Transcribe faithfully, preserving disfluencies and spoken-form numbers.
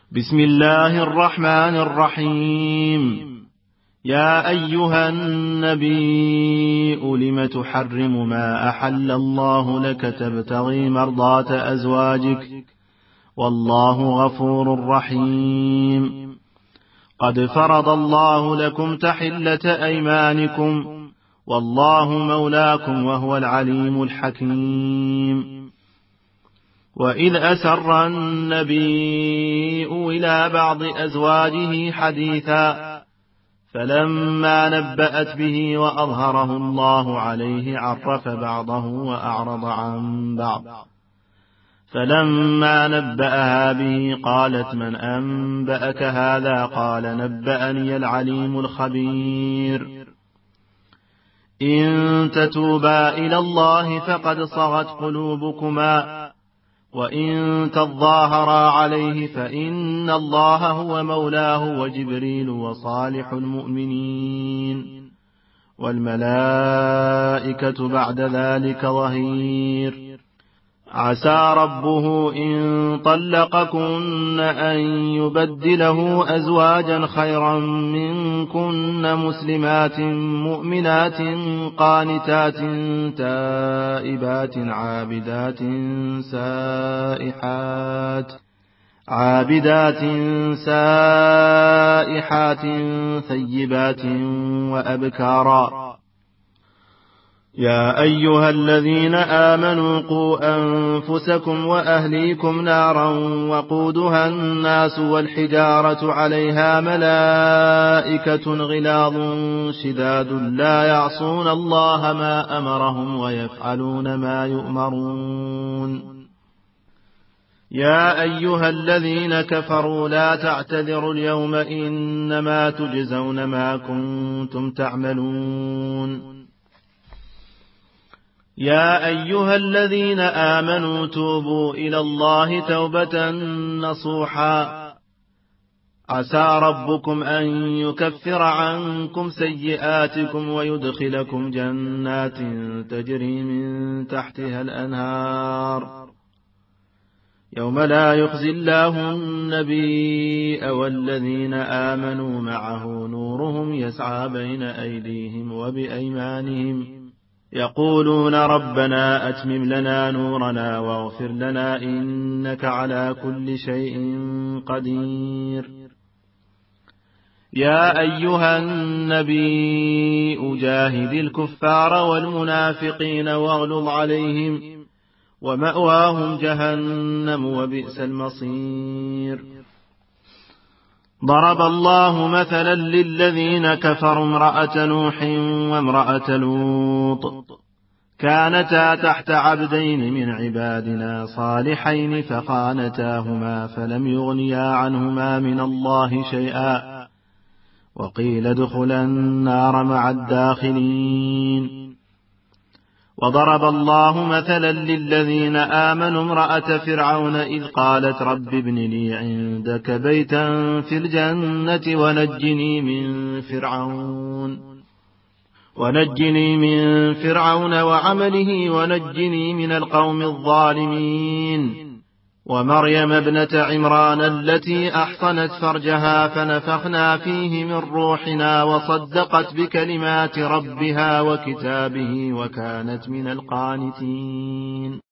بسم الله الرحمن الرحيم. يا أيها النبي لم تحرم ما أحل الله لك تبتغي مرضات أزواجك والله غفور رحيم. قد فرض الله لكم تحلة أيمانكم والله مولاكم وهو العليم الحكيم. وإذ أسر النبي إلى بعض أزواجه حديثا فلما نبأت به وأظهره الله عليه عرف بعضه وأعرض عن بعض. فلما نبأها به قالت من أنبأك هذا؟ قال نبأني العليم الخبير. إن تتوبا إلى الله فقد صغت قلوبكما وإن تظاهرا عليه فإن الله هو مولاه وجبريل وصالح المؤمنين والملائكة بعد ذلك ظهير. عسى ربه إن طلقكن أن يبدله أزواجا خيرا منكن مسلمات مؤمنات قانتات تائبات عابدات سائحات عابدات سائحات ثيبات وأبكارا. يا أيها الذين آمنوا قوا أنفسكم وأهليكم نارا وقودها الناس والحجارة عليها ملائكة غلاظ شداد لا يعصون الله ما أمرهم ويفعلون ما يؤمرون. يا أيها الذين كفروا لا تعتذروا اليوم إنما تجزون ما كنتم تعملون. يا أيها الذين آمنوا توبوا إلى الله توبة نصوحا عسى ربكم أن يكفر عنكم سيئاتكم ويدخلكم جنات تجري من تحتها الأنهار يوم لا يخزي الله النبي والذين آمنوا معه نورهم يسعى بين أيديهم وبأيمانهم يقولون ربنا أتمم لنا نورنا واغفر لنا إنك على كل شيء قدير. يا أيها النبي جاهد الكفار والمنافقين واغلظ عليهم ومأواهم جهنم وبئس المصير. ضرب الله مثلا للذين كفروا امرأة نوح وامرأة لوط كانتا تحت عبدين من عبادنا صالحين فخانتاهما فلم يغنيا عنهما من الله شيئا وقيل ادخلا النار مع الداخلين. وضرب الله مثلا للذين آمنوا امرأة فرعون إذ قالت رب ابن لي عندك بيتا في الجنة ونجني من فرعون ونجني من فرعون وعمله ونجني من القوم الظالمين. ومريم ابنة عمران التي أحصنت فرجها فنفخنا فيه من روحنا وصدقت بكلمات ربها وكتابه وكانت من القانتين.